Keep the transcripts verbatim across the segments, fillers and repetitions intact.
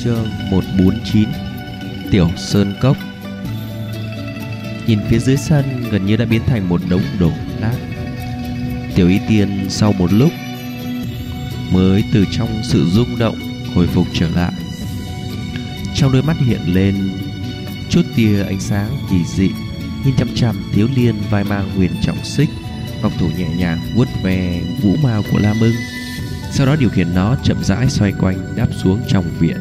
Chương một trăm bốn mươi chín. Tiểu Sơn Cốc. Nhìn phía dưới sân gần như đã biến thành một đống đổ nát. Tiểu Y Tiên sau một lúc mới từ trong sự rung động hồi phục trở lại. Trong đôi mắt hiện lên chút tia ánh sáng kỳ dị, nhìn chăm chăm thiếu liên vai mang huyền trọng xích, ngọc thủ nhẹ nhàng vuốt ve vũ mao của Lam Ưng, sau đó điều khiển nó chậm rãi xoay quanh đáp xuống trong viện.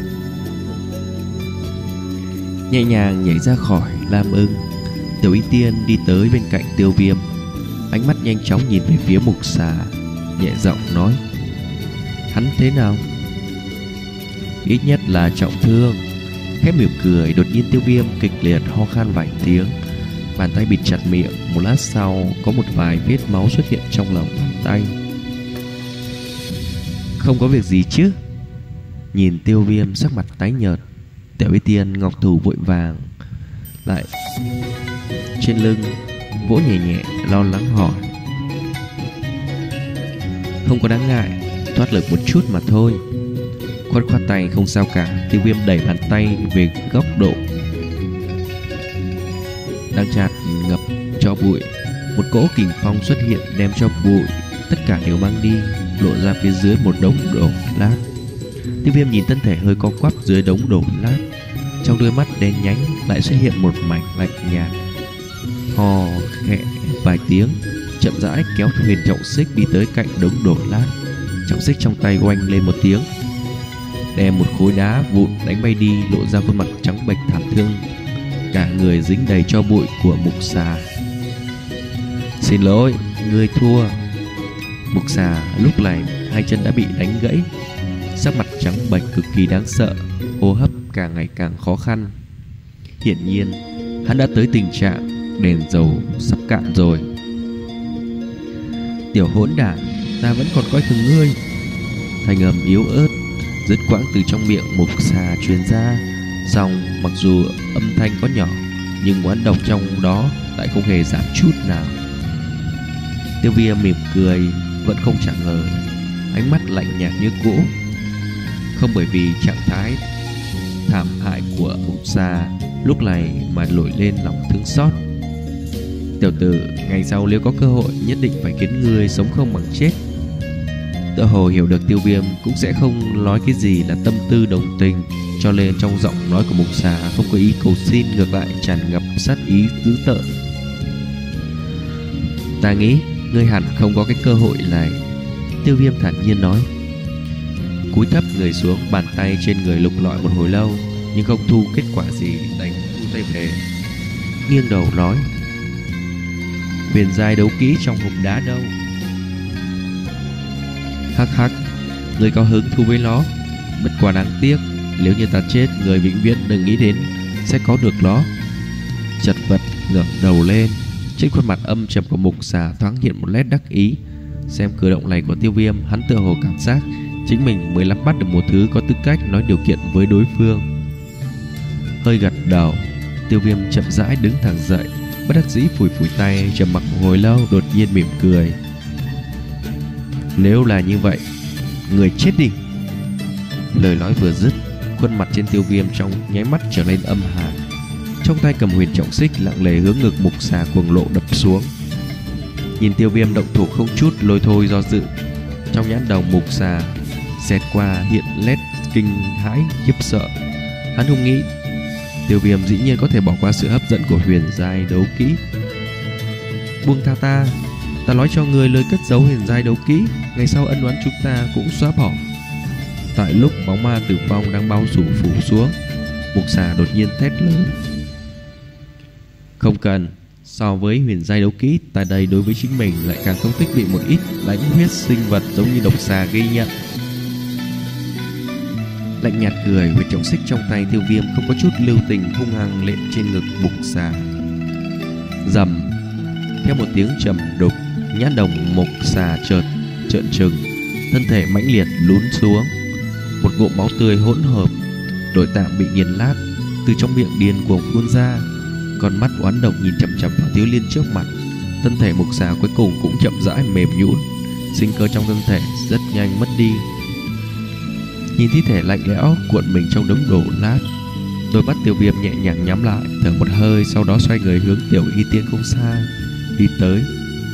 Nhẹ nhàng nhảy ra khỏi Lam Ưng, Tiểu Y Tiên đi tới bên cạnh Tiêu Viêm, ánh mắt nhanh chóng nhìn về phía Mục Xà, nhẹ giọng nói: hắn thế nào? Ít nhất là trọng thương. Khép mỉm cười, đột nhiên Tiêu Viêm kịch liệt ho khan vài tiếng, bàn tay bịt chặt miệng. Một lát sau có một vài vết máu xuất hiện trong lòng bàn tay. Không có việc gì chứ? Nhìn Tiêu Viêm sắc mặt tái nhợt, Tiểu Y Tiên ngọc thủ vội vàng lại trên lưng vỗ nhẹ nhẹ, lo lắng hỏi: không có đáng ngại, thoát lực một chút mà thôi. Khoát khoát tay: không sao cả. Tiêu Viêm đẩy bàn tay về góc độ đang chạt ngập cho bụi. Một cỗ kình phong xuất hiện đem cho bụi tất cả đều mang đi, lộ ra phía dưới một đống đổ lát. Tiêu Viêm nhìn thân thể hơi co quắp dưới đống đổ lát, trong đôi mắt đen nhánh lại xuất hiện một mảnh lạnh nhạt. Hò khẽ vài tiếng, chậm rãi kéo huyền trọng xích đi tới cạnh đống đổ lát. Trọng xích trong tay oanh lên một tiếng, đem một khối đá vụn đánh bay đi, lộ ra khuôn mặt trắng bệch thảm thương, cả người dính đầy tro bụi của Mục Xà. Xin lỗi, ngươi thua. Mục Xà lúc này hai chân đã bị đánh gãy, sắc mặt trắng bệch cực kỳ đáng sợ, hô hấp càng ngày càng khó khăn. Hiển nhiên hắn đã tới tình trạng đèn dầu sắp cạn rồi. Tiểu hỗn đản, ta vẫn còn coi thường ngươi. Thanh âm yếu ớt dứt quãng từ trong miệng Mục Xà truyền ra, song mặc dù âm thanh có nhỏ nhưng oán độc trong đó lại không hề giảm chút nào. Tiêu Viêm mỉm cười, vẫn không trả lời, ánh mắt lạnh nhạt như cũ. Không bởi vì trạng thái thảm hại của Mục Xà lúc này mà nổi lên lòng thương xót. Tiểu tử, ngày sau nếu có cơ hội nhất định phải khiến ngươi sống không bằng chết. Tựa hồ hiểu được Tiêu Viêm cũng sẽ không nói cái gì là tâm tư đồng tình, cho nên trong giọng nói của Mục Xà không có ý cầu xin, ngược lại tràn ngập sát ý dữ tợn. Ta nghĩ ngươi hẳn không có cái cơ hội này, Tiêu Viêm thản nhiên nói. Cúi thấp người xuống, bàn tay trên người lục lọi một hồi lâu nhưng không thu kết quả gì, đành thu tay về, nghiêng đầu nói: huyền giai đấu kỹ trong hộp đá đâu? Hắc hắc, người có hứng thú với nó. Bất quá đáng tiếc, nếu như ta chết, người vĩnh viễn đừng nghĩ đến sẽ có được nó. Chật vật ngẩng đầu lên, trên khuôn mặt âm trầm của Mục Xà thoáng hiện một nét đắc ý. Xem cử động này của Tiêu Viêm, hắn tựa hồ cảm giác chính mình mới nắm bắt được một thứ có tư cách nói điều kiện với đối phương. Hơi gật đầu, Tiêu Viêm chậm rãi đứng thẳng dậy, bất đắc dĩ phủi phủi tay, trầm mặc một hồi lâu, đột nhiên mỉm cười: nếu là như vậy, người chết đi. Lời nói vừa dứt, khuôn mặt trên Tiêu Viêm trong nháy mắt trở nên âm hàn, trong tay cầm huyền trọng xích lặng lẽ hướng ngực Mục Xà cuồng lộ đập xuống. Nhìn Tiêu Viêm động thủ không chút lôi thôi do dự, trong nhãn đồng Mục Xà xẹt qua hiện nét kinh hãi khiếp sợ. Hắn không nghĩ Tiêu Viêm dĩ nhiên có thể bỏ qua sự hấp dẫn của huyền giai đấu kỹ. Buông tha ta, ta nói cho người lời cất giấu huyền giai đấu kỹ, ngày sau ân oán chúng ta cũng xóa bỏ. Tại lúc bóng ma tử vong đang bao phủ phủ xuống, Mục Xà đột nhiên thét lớn: không cần. So với huyền giai đấu kỹ, ta đây đối với chính mình lại càng không thích bị một ít lãnh huyết sinh vật giống như độc xà ghi nhận. Lạnh nhạt cười, huyền trọng xích trong tay Tiêu Viêm không có chút lưu tình hung hăng lện trên ngực Mục Xà. Rầm, theo một tiếng trầm đục, nhãn đồng Mục Xà chợt trợn trừng, thân thể mãnh liệt lún xuống, một ngụm máu tươi hỗn hợp, nội tạng bị nghiền nát từ trong miệng điên cuồng phun ra. Con mắt oán độc nhìn chằm chằm vào Thiếu Liên trước mặt, thân thể Mục Xà cuối cùng cũng chậm rãi mềm nhũn, sinh cơ trong thân thể rất nhanh mất đi. nhìn thi thể lạnh lẽo cuộn mình trong đống đổ nát. Đôi mắt Tiêu Viêm nhẹ nhàng nhắm lại, thở một hơi, sau đó xoay người hướng Tiểu Y Tiên không xa đi tới.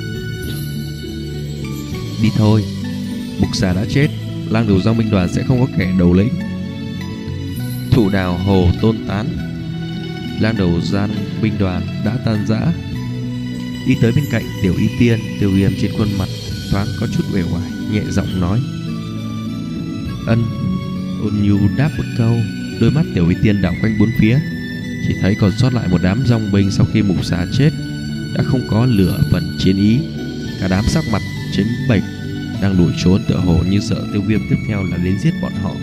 Đi thôi, mục xà đã chết, lang đầu dòng binh đoàn sẽ không có kẻ đầu lĩnh. Thủ đào hồ tôn tán, lang đầu gian binh đoàn đã tan rã. Đi tới bên cạnh Tiểu Y Tiên, Tiêu Viêm trên khuôn mặt thoáng có chút uể oải, nhẹ giọng nói: Ân. Ôn nhu đáp một câu. Đôi mắt Tiểu Y Tiên đảo quanh bốn phía, chỉ thấy còn sót lại một đám dòng binh sau khi mục xà chết đã không có lửa phần chiến ý. Cả đám sắc mặt trắng bệch, đang đuổi trốn, tựa hồ như sợ Tiêu Viêm tiếp theo là đến giết bọn họ.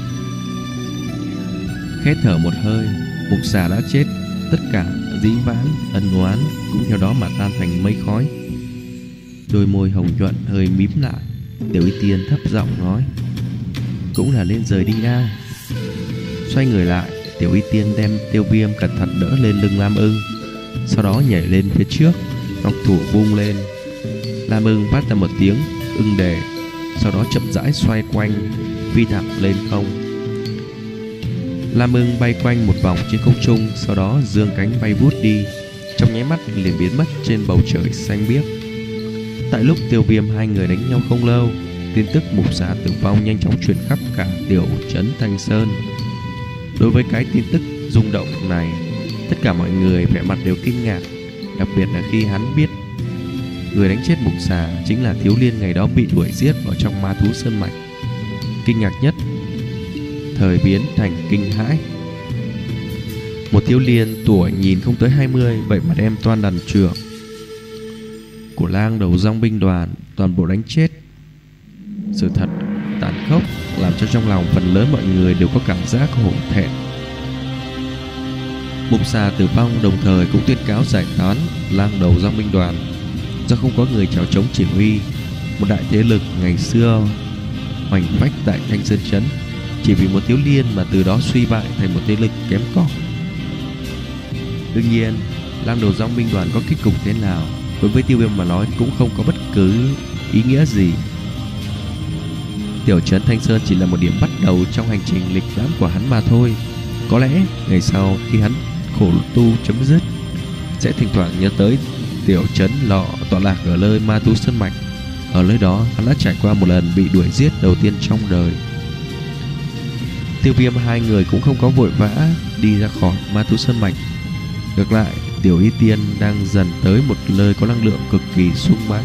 Khẽ thở một hơi, mục xà đã chết, tất cả dĩ vãng ân oán cũng theo đó mà tan thành mây khói. Đôi môi hồng nhuận hơi mím lại, Tiểu Y Tiên thấp giọng nói: Cũng là lên rời đi a. Xoay người lại, Tiểu Y Tiên đem Tiêu Viêm cẩn thận đỡ lên lưng Lam Ưng, sau đó nhảy lên phía trước, ngọc thủ vung lên. Lam Ưng phát ra một tiếng ưng đề, sau đó chậm rãi xoay quanh, phi thẳng lên không. Lam Ưng bay quanh một vòng trên không trung, sau đó dương cánh bay vút đi, trong nháy mắt liền biến mất trên bầu trời xanh biếc. Tại lúc Tiêu Viêm hai người đánh nhau không lâu, tin tức mục xà tử vong nhanh chóng truyền khắp cả tiểu trấn Thanh Sơn. Đối với cái tin tức rung động này, tất cả mọi người vẻ mặt đều kinh ngạc, đặc biệt là khi hắn biết người đánh chết mục xà chính là Thiếu Liên ngày đó bị đuổi giết ở trong ma thú sơn mạch. Kinh ngạc nhất thời biến thành kinh hãi. Một Thiếu Liên tuổi nhìn không tới hai mươi, vậy mà đem toàn đàn trưởng của lang đầu dòng binh đoàn toàn bộ đánh chết. Sự thật tàn khốc làm cho trong lòng phần lớn mọi người đều có cảm giác hổ thẹn. Mục xà tử vong đồng thời cũng tuyên cáo giải tán lang đầu dòng binh đoàn. Do không có người chào chống chỉ huy, một đại thế lực ngày xưa hoành phách tại Thanh Sơn trấn chỉ vì một Thiếu Liên mà từ đó suy bại thành một thế lực kém cỏi. Đương nhiên, lang đầu dòng binh đoàn có kết cục thế nào, đối với Tiêu Viêm mà nói cũng không có bất cứ ý nghĩa gì. Tiểu trấn Thanh Sơn chỉ là một điểm bắt đầu trong hành trình lịch lãm của hắn mà thôi. Có lẽ ngày sau khi hắn khổ tu chấm dứt, sẽ thỉnh thoảng nhớ tới tiểu trấn lọ tọa lạc ở nơi ma thú sơn mạch. Ở nơi đó hắn đã trải qua một lần bị đuổi giết đầu tiên trong đời. Tiêu Viêm hai người cũng không có vội vã đi ra khỏi ma thú sơn mạch. Ngược lại, Tiểu Y Tiên đang dần tới một nơi có năng lượng cực kỳ sung mãn.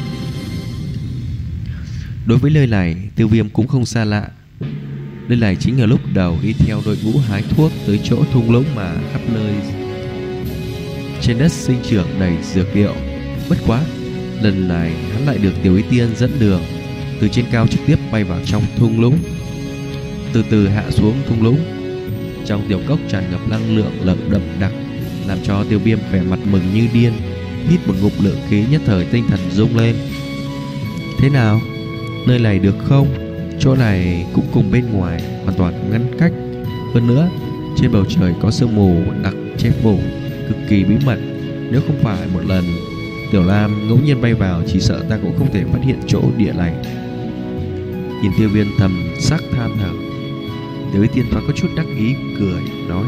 Đối với nơi này, Tiêu Viêm cũng không xa lạ. Nơi này chính là lúc đầu đi theo đội ngũ hái thuốc tới chỗ thung lũng mà khắp nơi trên đất sinh trưởng đầy dược liệu. Bất quá, lần này hắn lại được Tiểu Y Tiên dẫn đường, từ trên cao trực tiếp bay vào trong thung lũng, từ từ hạ xuống thung lũng. Trong tiểu cốc tràn ngập năng lượng lợn đậm đặc, làm cho Tiêu Viêm vẻ mặt mừng như điên, hít một ngụm lượng khí, nhất thời tinh thần rung lên. Thế nào? Nơi này được không? Chỗ này cũng cùng bên ngoài hoàn toàn ngăn cách. Hơn nữa, trên bầu trời có sương mù đặc che phủ, cực kỳ bí mật. Nếu không phải một lần Tiểu Lam ngẫu nhiên bay vào, chỉ sợ ta cũng không thể phát hiện chỗ địa này. Nhìn Tiêu Viêm thầm sắc than thở, Tiểu Y Tiên thoáng có chút đắc ý cười nói: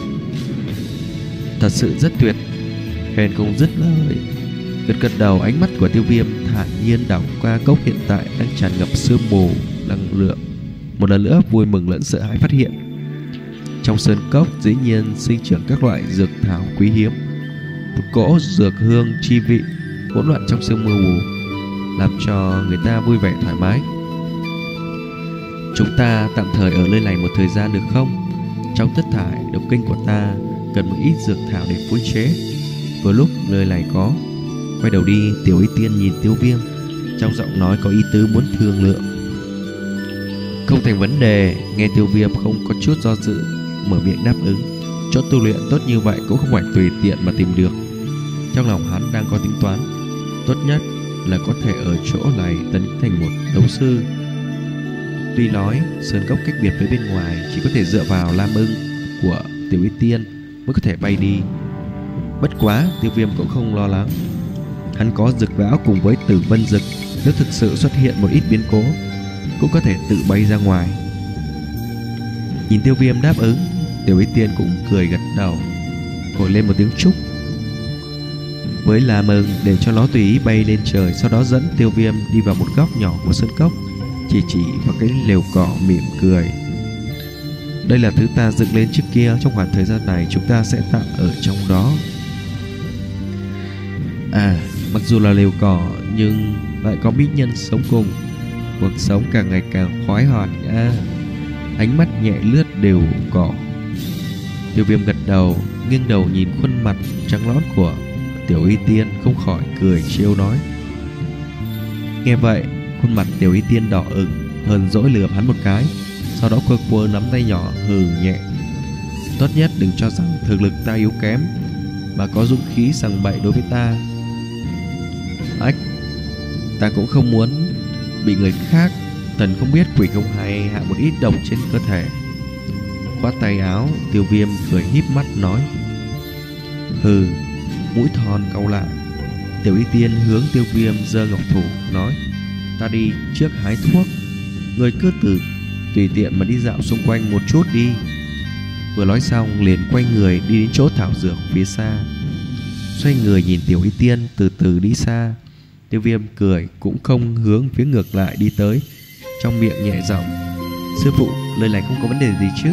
Thật sự rất tuyệt. Khen không dứt lời. Gật gật đầu, ánh mắt của Tiêu Viêm thản nhiên đảo qua cốc hiện tại đang tràn ngập sương mù năng lượng. Một lần nữa vui mừng lẫn sợ hãi phát hiện trong sơn cốc dĩ nhiên sinh trưởng các loại dược thảo quý hiếm. Một cỗ dược hương chi vị hỗn loạn trong sương mù, làm cho người ta vui vẻ thoải mái. Chúng ta tạm thời ở nơi này một thời gian được không? Trong thất thải độc kinh của ta cần một ít dược thảo để phối chế, vừa lúc nơi này có. Quay đầu đi, Tiểu Y Tiên nhìn Tiêu Viêm, trong giọng nói có ý tứ muốn thương lượng. Không thành vấn đề. Nghe Tiêu Viêm không có chút do dự, mở miệng đáp ứng. Chỗ tu luyện tốt như vậy cũng không phải tùy tiện mà tìm được. Trong lòng hắn đang có tính toán, tốt nhất là có thể ở chỗ này tấn thành một đấu sư. Tuy nói sơn cốc cách biệt với bên ngoài, chỉ có thể dựa vào Lam Ưng của Tiểu Y Tiên mới có thể bay đi. Bất quá Tiêu Viêm cũng không lo lắng. Hắn có dược lão cùng với Tử Vân Dực, nếu thực sự xuất hiện một ít biến cố cũng có thể tự bay ra ngoài. Nhìn Tiêu Viêm đáp ứng, Tiểu Y Tiên cũng cười gật đầu, thổi lên một tiếng chúc với là mừng để cho nó tùy ý bay lên trời. Sau đó dẫn Tiêu Viêm đi vào một góc nhỏ của sơn cốc, chỉ chỉ vào cái lều cỏ mỉm cười. Đây là thứ ta dựng lên trước kia, trong khoảng thời gian này chúng ta sẽ tạm ở trong đó. À, mặc dù là lều cỏ nhưng lại có mỹ nhân sống cùng, cuộc sống càng ngày càng khoái hoạt nhá. Ánh mắt nhẹ lướt đều cỏ. Tiêu Viêm gật đầu, nghiêng đầu nhìn khuôn mặt trắng nõn của Tiểu Y Tiên, không khỏi cười trêu nói. Nghe vậy, khuôn mặt Tiểu Y Tiên đỏ ửng, hờn dỗi lườm hắn một cái, sau đó quơ quơ nắm tay nhỏ hừ nhẹ. Tốt nhất đừng cho rằng thực lực ta yếu kém mà có dũng khí sằng bậy đối với ta. Ách, ta cũng không muốn bị người khác thần không biết quỷ không hay hạ một ít độc trên cơ thể. Khoát tay áo, Tiêu Viêm cười híp mắt nói. Hừ, mũi thon cau lại. Tiểu Y Tiên hướng Tiêu Viêm giơ ngọc thủ nói. Ta đi trước hái thuốc, người cứ từ tùy tiện mà đi dạo xung quanh một chút đi. Vừa nói xong liền quay người đi đến chỗ thảo dược phía xa. Xoay người nhìn Tiểu Y Tiên từ từ đi xa. Tiêu Viêm cười cũng không hướng phía ngược lại đi tới, trong miệng nhẹ giọng. Sư phụ, lời này không có vấn đề gì chứ?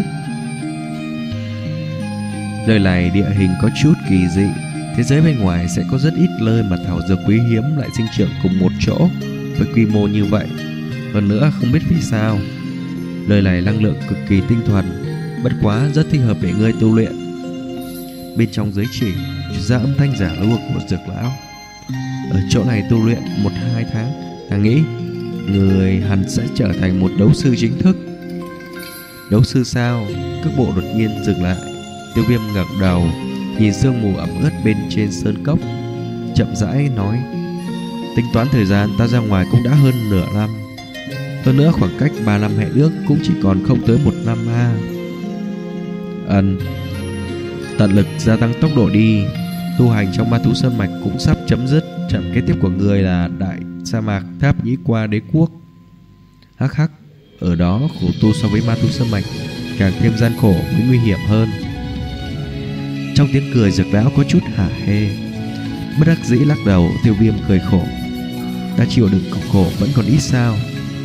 Lời này địa hình có chút kỳ dị, thế giới bên ngoài sẽ có rất ít nơi mà thảo dược quý hiếm lại sinh trưởng cùng một chỗ với quy mô như vậy. Hơn nữa không biết vì sao lời này năng lượng cực kỳ tinh thuần, bất quá rất thích hợp để ngươi tu luyện. Bên trong giới chỉ ra âm thanh giả lua của dược lão. Ở chỗ này tu luyện một hai tháng, ta nghĩ người hẳn sẽ trở thành một đấu sư chính thức. Đấu sư sao? Cước bộ đột nhiên dừng lại. Tiêu Viêm ngẩng đầu nhìn sương mù ẩm ướt bên trên sơn cốc, chậm rãi nói. Tính toán thời gian ta ra ngoài cũng đã hơn nửa năm. Hơn nữa khoảng cách ba năm hẹn ước cũng chỉ còn không tới một năm ha. Ân, tận lực gia tăng tốc độ đi. Tu hành trong Ma Thú Sơn Mạch cũng sắp chấm dứt. Trận kế tiếp của người là Đại Sa Mạc Tháp Nhĩ Qua Đế Quốc. Hắc hắc, ở đó khổ tu so với Ma Thú Sơn Mạch càng thêm gian khổ với nguy hiểm hơn. Trong tiếng cười dược lão có chút hả hê. Bất đắc dĩ lắc đầu, Tiêu Viêm cười khổ. Ta chịu đựng cực khổ vẫn còn ít sao?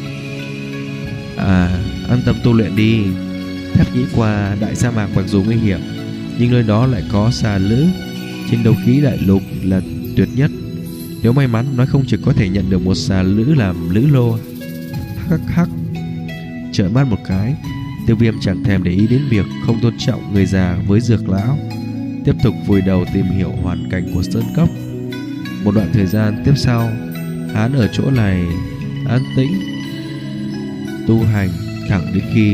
À, an tâm tu luyện đi. Tháp Nhĩ Qua Đại Sa Mạc mặc dù nguy hiểm, nhưng nơi đó lại có xà lữ trên đấu khí đại lục là tuyệt nhất. Nếu may mắn nói không chừng có thể nhận được một xà lữ làm lữ lô. Hắc hắc. Trợn mắt một cái, Tiêu Viêm chẳng thèm để ý đến việc không tôn trọng người già với dược lão, tiếp tục vùi đầu tìm hiểu hoàn cảnh của sơn cốc. Một đoạn thời gian tiếp sau, hắn ở chỗ này an tĩnh tu hành thẳng đến khi